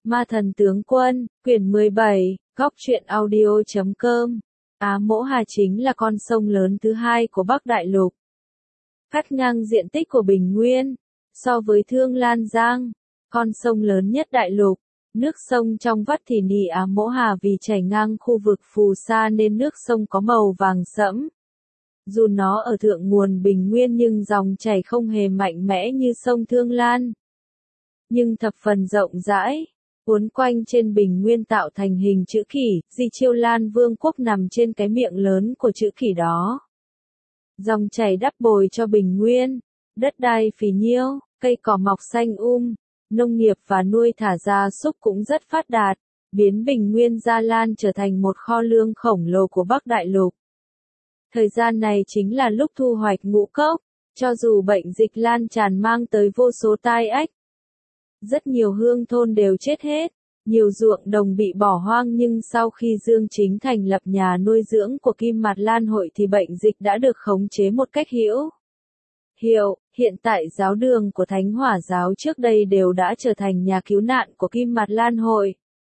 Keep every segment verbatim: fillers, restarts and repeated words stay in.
Ma thần tướng quân, quyển mười bảy, góc truyện audio chấm com. Á Mỗ Hà chính là con sông lớn thứ hai của Bắc Đại Lục. Cắt ngang diện tích của Bình Nguyên. So với Thương Lan Giang, con sông lớn nhất Đại Lục, nước sông trong vắt thì nỉ Á Mỗ Hà vì chảy ngang khu vực phù sa nên nước sông có màu vàng sẫm. Dù nó ở thượng nguồn Bình Nguyên nhưng dòng chảy không hề mạnh mẽ như sông Thương Lan. Nhưng thập phần rộng rãi, uốn quanh trên Bình Nguyên tạo thành hình chữ kỷ, Di Chiêu Lan Vương quốc nằm trên cái miệng lớn của chữ kỷ đó. Dòng chảy đắp bồi cho Bình Nguyên, đất đai phì nhiêu, cây cỏ mọc xanh um, nông nghiệp và nuôi thả gia súc cũng rất phát đạt, biến Bình Nguyên Gia Lan trở thành một kho lương khổng lồ của Bắc Đại Lục. Thời gian này chính là lúc thu hoạch ngũ cốc, cho dù bệnh dịch lan tràn mang tới vô số tai ách. Rất nhiều hương thôn đều chết hết, nhiều ruộng đồng bị bỏ hoang nhưng sau khi Dương Chính thành lập nhà nuôi dưỡng của Kim Mạt Lan hội thì bệnh dịch đã được khống chế một cách hữu hiệu. Hiện tại giáo đường của Thánh Hỏa giáo trước đây đều đã trở thành nhà cứu nạn của Kim Mạt Lan hội.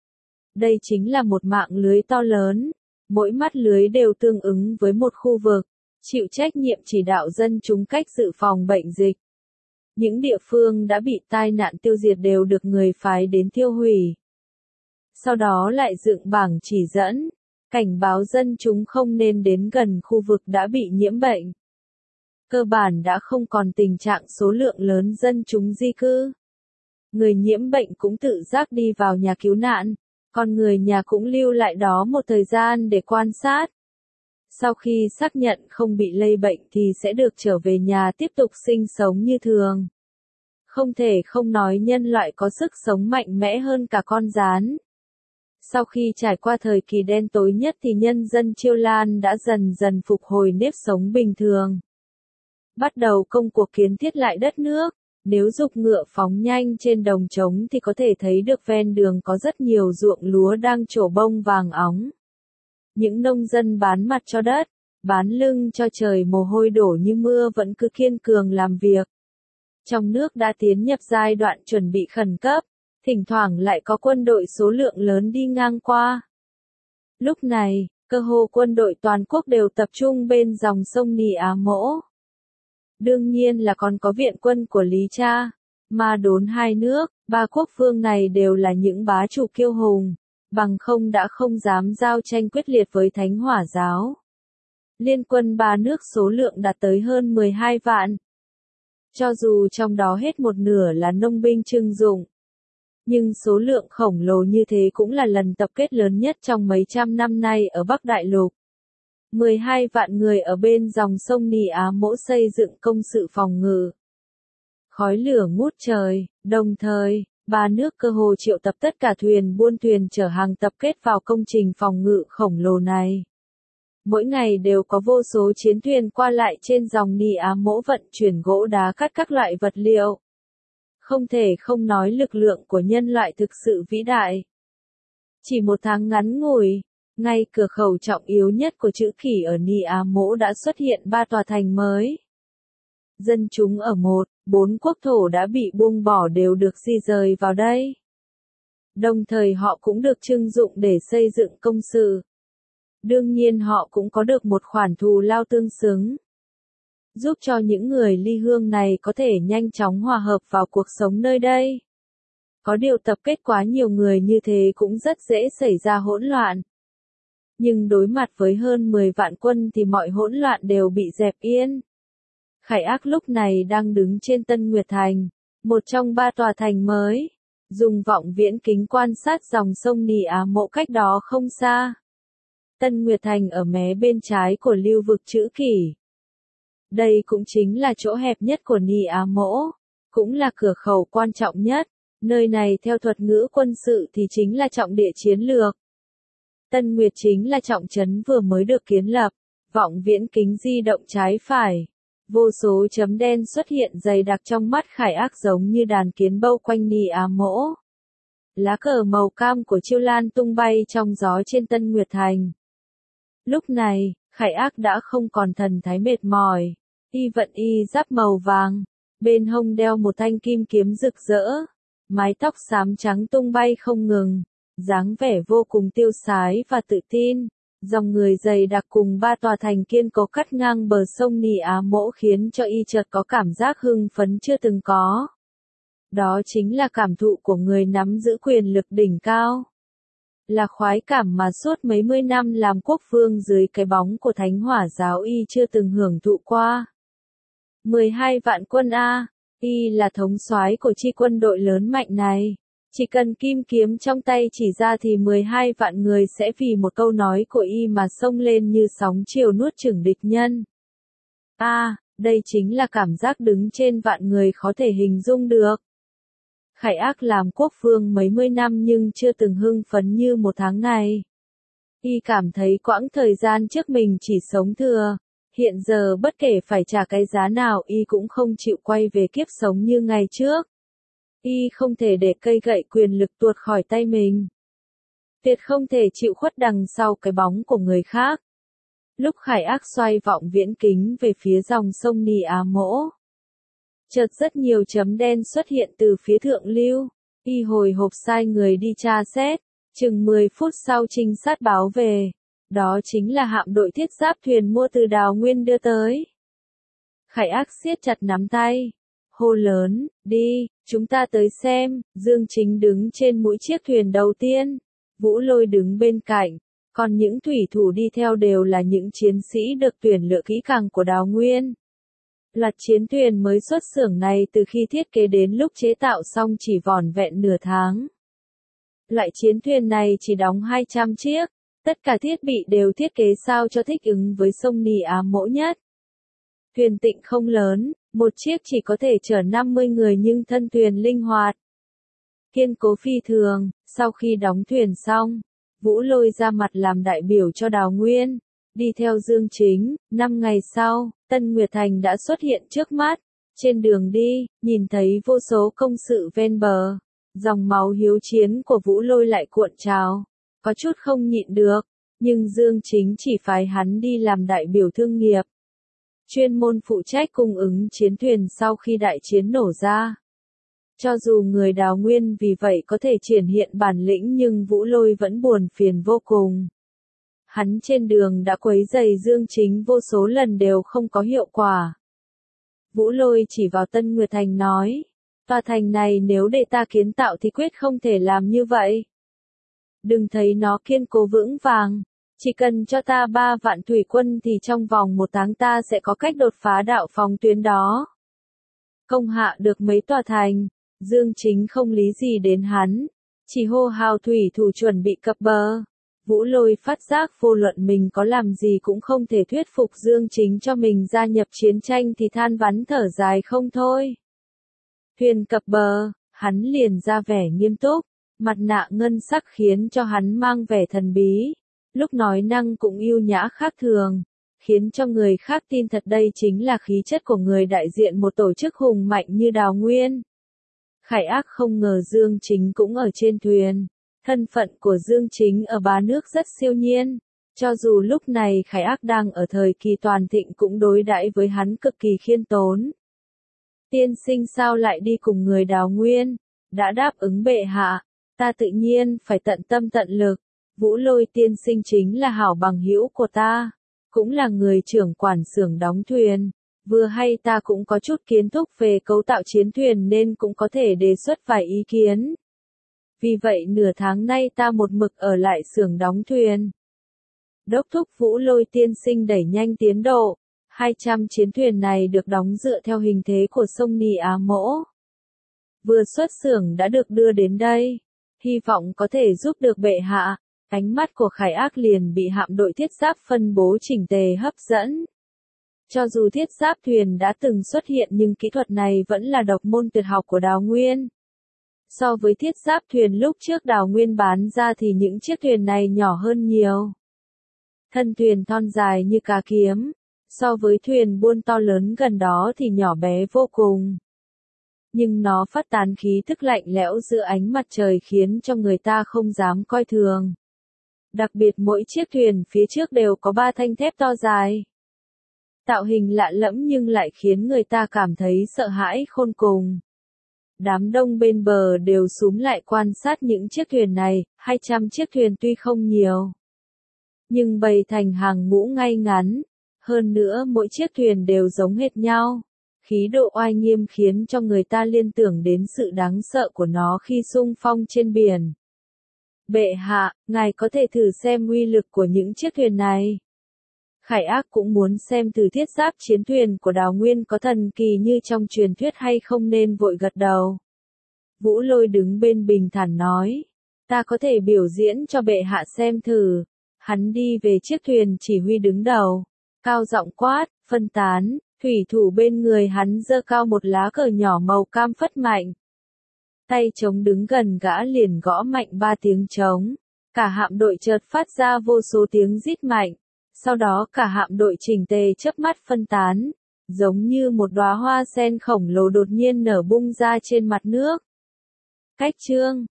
Đây chính là một mạng lưới to lớn, mỗi mắt lưới đều tương ứng với một khu vực, chịu trách nhiệm chỉ đạo dân chúng cách dự phòng bệnh dịch. Những địa phương đã bị tai nạn tiêu diệt đều được người phái đến tiêu hủy. Sau đó lại dựng bảng chỉ dẫn, cảnh báo dân chúng không nên đến gần khu vực đã bị nhiễm bệnh. Cơ bản đã không còn tình trạng số lượng lớn dân chúng di cư. Người nhiễm bệnh cũng tự giác đi vào nhà cứu nạn, còn người nhà cũng lưu lại đó một thời gian để quan sát. Sau khi xác nhận không bị lây bệnh thì sẽ được trở về nhà tiếp tục sinh sống như thường. Không thể không nói nhân loại có sức sống mạnh mẽ hơn cả con gián. Sau khi trải qua thời kỳ đen tối nhất thì nhân dân Chiêu Lan đã dần dần phục hồi nếp sống bình thường. Bắt đầu công cuộc kiến thiết lại đất nước. Nếu giục ngựa phóng nhanh trên đồng trống thì có thể thấy được ven đường có rất nhiều ruộng lúa đang trổ bông vàng óng. Những nông dân bán mặt cho đất, bán lưng cho trời mồ hôi đổ như mưa vẫn cứ kiên cường làm việc. Trong nước đã tiến nhập giai đoạn chuẩn bị khẩn cấp, thỉnh thoảng lại có quân đội số lượng lớn đi ngang qua. Lúc này, cơ hồ quân đội toàn quốc đều tập trung bên dòng sông Nỉ Á Mỗ. Đương nhiên là còn có viện quân của Lý Cha, Ma Đốn hai nước, ba quốc vương này đều là những bá chủ kiêu hùng, bằng không đã không dám giao tranh quyết liệt với Thánh Hỏa giáo. Liên quân ba nước số lượng đạt tới hơn mười hai vạn. Cho dù trong đó hết một nửa là nông binh trưng dụng, nhưng số lượng khổng lồ như thế cũng là lần tập kết lớn nhất trong mấy trăm năm nay ở Bắc Đại Lục. mười hai vạn người ở bên dòng sông Nỉ Á Mỗ xây dựng công sự phòng ngự. Khói lửa ngút trời, đồng thời, ba nước cơ hồ triệu tập tất cả thuyền buôn thuyền chở hàng tập kết vào công trình phòng ngự khổng lồ này. Mỗi ngày đều có vô số chiến thuyền qua lại trên dòng Nỉ Á Mỗ vận chuyển gỗ đá cắt các loại vật liệu. Không thể không nói lực lượng của nhân loại thực sự vĩ đại. Chỉ một tháng ngắn ngủi, ngay cửa khẩu trọng yếu nhất của chữ kỷ ở Nỉ Á Mỗ đã xuất hiện ba tòa thành mới. Dân chúng ở một, bốn quốc thổ đã bị buông bỏ đều được di rời vào đây. Đồng thời họ cũng được trưng dụng để xây dựng công sự. Đương nhiên họ cũng có được một khoản thù lao tương xứng, giúp cho những người ly hương này có thể nhanh chóng hòa hợp vào cuộc sống nơi đây. Có điều tập kết quá nhiều người như thế cũng rất dễ xảy ra hỗn loạn. Nhưng đối mặt với hơn mười vạn quân thì mọi hỗn loạn đều bị dẹp yên. Khải Ác lúc này đang đứng trên Tân Nguyệt Thành, một trong ba tòa thành mới, dùng vọng viễn kính quan sát dòng sông Nỉ Á Mỗ cách đó không xa. Tân Nguyệt Thành ở mé bên trái của lưu vực chữ kỷ. Đây cũng chính là chỗ hẹp nhất của Nỉ Á Mỗ, cũng là cửa khẩu quan trọng nhất. Nơi này theo thuật ngữ quân sự thì chính là trọng địa chiến lược. Tân Nguyệt chính là trọng trấn vừa mới được kiến lập, vọng viễn kính di động trái phải. Vô số chấm đen xuất hiện dày đặc trong mắt Khải Ác giống như đàn kiến bao quanh Nỉ Á Mỗ. Lá cờ màu cam của Chiêu Lan tung bay trong gió trên Tân Nguyệt Thành. Lúc này, Khải Ác đã không còn thần thái mệt mỏi, y vận y giáp màu vàng, bên hông đeo một thanh kim kiếm rực rỡ. mái tóc xám trắng tung bay không ngừng, dáng vẻ vô cùng tiêu sái và tự tin. Dòng người dày đặc cùng ba tòa thành kiên cố cắt ngang bờ sông Nì Á Mỗ khiến cho y chợt có cảm giác hưng phấn chưa từng có. Đó chính là cảm thụ của người nắm giữ quyền lực đỉnh cao. Là khoái cảm mà suốt mấy mươi năm làm quốc vương dưới cái bóng của Thánh Hỏa giáo y chưa từng hưởng thụ qua. mười hai vạn quân A, y là thống soái của chi quân đội lớn mạnh này. Chỉ cần kim kiếm trong tay chỉ ra thì mười hai vạn người sẽ vì một câu nói của y mà xông lên như sóng chiều nuốt chửng địch nhân. A, à, đây chính là cảm giác đứng trên vạn người khó thể hình dung được. Khải Ác làm quốc vương mấy mươi năm nhưng chưa từng hưng phấn như một tháng này. Y cảm thấy quãng thời gian trước mình chỉ sống thừa. Hiện giờ bất kể phải trả cái giá nào y cũng không chịu quay về kiếp sống như ngày trước. Y không thể để cây gậy quyền lực tuột khỏi tay mình. Tuyệt không thể chịu khuất đằng sau cái bóng của người khác. Lúc Khải Ác xoay vọng viễn kính về phía dòng sông Nì Á Mỗ, chợt rất nhiều chấm đen xuất hiện từ phía thượng lưu. Y hồi hộp sai người đi tra xét. Chừng mười phút sau trinh sát báo về. Đó chính là hạm đội thiết giáp thuyền mua từ Đào Nguyên đưa tới. Khải Ác siết chặt nắm tay. Hô lớn, đi, chúng ta tới xem. Dương Chính đứng trên mũi chiếc thuyền đầu tiên. Vũ Lôi đứng bên cạnh. Còn những thủy thủ đi theo đều là những chiến sĩ được tuyển lựa kỹ càng của Đào Nguyên. Loạt chiến thuyền mới xuất xưởng này từ khi thiết kế đến lúc chế tạo xong chỉ vỏn vẹn nửa tháng. Loại chiến thuyền này chỉ đóng hai trăm chiếc. Tất cả thiết bị đều thiết kế sao cho thích ứng với sông Nì Á Mỗ nhất. Thuyền Tịnh không lớn, một chiếc chỉ có thể chở năm mươi người nhưng thân thuyền linh hoạt. Kiên cố phi thường. Sau khi đóng thuyền xong, Vũ Lôi ra mặt làm đại biểu cho Đào Nguyên. Đi theo Dương Chính, năm ngày sau, Tân Nguyệt Thành đã xuất hiện trước mắt. Trên đường đi, nhìn thấy vô số công sự ven bờ. Dòng máu hiếu chiến của Vũ Lôi lại cuộn trào. Có chút không nhịn được, nhưng Dương Chính chỉ phái hắn đi làm đại biểu thương nghiệp. Chuyên môn phụ trách cung ứng chiến thuyền sau khi đại chiến nổ ra. Cho dù người Đào Nguyên vì vậy có thể triển hiện bản lĩnh nhưng Vũ Lôi vẫn buồn phiền vô cùng. Hắn trên đường đã quấy rầy Dương Chính vô số lần đều không có hiệu quả. Vũ Lôi chỉ vào Tân Nguyệt Thành nói, tòa thành này nếu để ta kiến tạo thì quyết không thể làm như vậy. Đừng thấy nó kiên cố vững vàng, chỉ cần cho ta ba vạn thủy quân thì trong vòng một tháng ta sẽ có cách đột phá đạo phòng tuyến đó. Công hạ được mấy tòa thành, Dương Chính không lý gì đến hắn, chỉ hô hào thủy thủ chuẩn bị cập bờ. Vũ Lôi phát giác vô luận mình có làm gì cũng không thể thuyết phục Dương Chính cho mình gia nhập chiến tranh thì than vãn thở dài không thôi. Thuyền cập bờ, hắn liền ra vẻ nghiêm túc. Mặt nạ ngân sắc khiến cho hắn mang vẻ thần bí, lúc nói năng cũng ưu nhã khác thường, khiến cho người khác tin thật đây chính là khí chất của người đại diện một tổ chức hùng mạnh như Đào Nguyên. Khải Ác không ngờ Dương Chính cũng ở trên thuyền, thân phận của Dương Chính ở ba nước rất siêu nhiên, cho dù lúc này Khải Ác đang ở thời kỳ toàn thịnh cũng đối đãi với hắn cực kỳ khiêm tốn. Tiên sinh sao lại đi cùng người Đào Nguyên, đã đáp ứng bệ hạ. Ta tự nhiên phải tận tâm tận lực. Vũ Lôi tiên sinh chính là hảo bằng hữu của ta, cũng là người trưởng quản xưởng đóng thuyền. Vừa hay ta cũng có chút kiến thức về cấu tạo chiến thuyền nên cũng có thể đề xuất vài ý kiến. Vì vậy nửa tháng nay ta một mực ở lại xưởng đóng thuyền. Đốc thúc Vũ Lôi tiên sinh đẩy nhanh tiến độ. hai trăm chiến thuyền này được đóng dựa theo hình thế của sông Nì Á Mỗ. Vừa xuất xưởng đã được đưa đến đây. Hy vọng có thể giúp được bệ hạ. Ánh mắt của Khải Ác liền bị hạm đội thiết giáp phân bố chỉnh tề hấp dẫn. Cho dù thiết giáp thuyền đã từng xuất hiện nhưng kỹ thuật này vẫn là độc môn tuyệt học của Đào Nguyên. So với thiết giáp thuyền lúc trước Đào Nguyên bán ra thì những chiếc thuyền này nhỏ hơn nhiều. Thân thuyền thon dài như cà kiếm, so với thuyền buôn to lớn gần đó thì nhỏ bé vô cùng. Nhưng nó phát tán khí thức lạnh lẽo giữa ánh mặt trời khiến cho người ta không dám coi thường. Đặc biệt mỗi chiếc thuyền phía trước đều có ba thanh thép to dài. Tạo hình lạ lẫm nhưng lại khiến người ta cảm thấy sợ hãi khôn cùng. Đám đông bên bờ đều xúm lại quan sát những chiếc thuyền này, hai trăm chiếc thuyền tuy không nhiều, nhưng bày thành hàng ngũ ngay ngắn, hơn nữa mỗi chiếc thuyền đều giống hệt nhau. Khí độ oai nghiêm khiến cho người ta liên tưởng đến sự đáng sợ của nó khi xung phong trên biển. Bệ hạ, ngài có thể thử xem uy lực của những chiếc thuyền này. Khải Ác cũng muốn xem thử thiết giáp chiến thuyền của Đào Nguyên có thần kỳ như trong truyền thuyết hay không nên vội gật đầu. Vũ Lôi đứng bên bình thản nói, ta có thể biểu diễn cho bệ hạ xem thử. Hắn đi về chiếc thuyền chỉ huy đứng đầu, cao giọng quát, phân tán, thủy thủ bên người hắn giơ cao một lá cờ nhỏ màu cam phất mạnh. Tay trống đứng gần gã liền gõ mạnh ba tiếng trống, cả hạm đội chợt phát ra vô số tiếng rít mạnh. Sau đó cả hạm đội chỉnh tề chớp mắt phân tán, giống như một đóa hoa sen khổng lồ đột nhiên nở bung ra trên mặt nước. Cách chương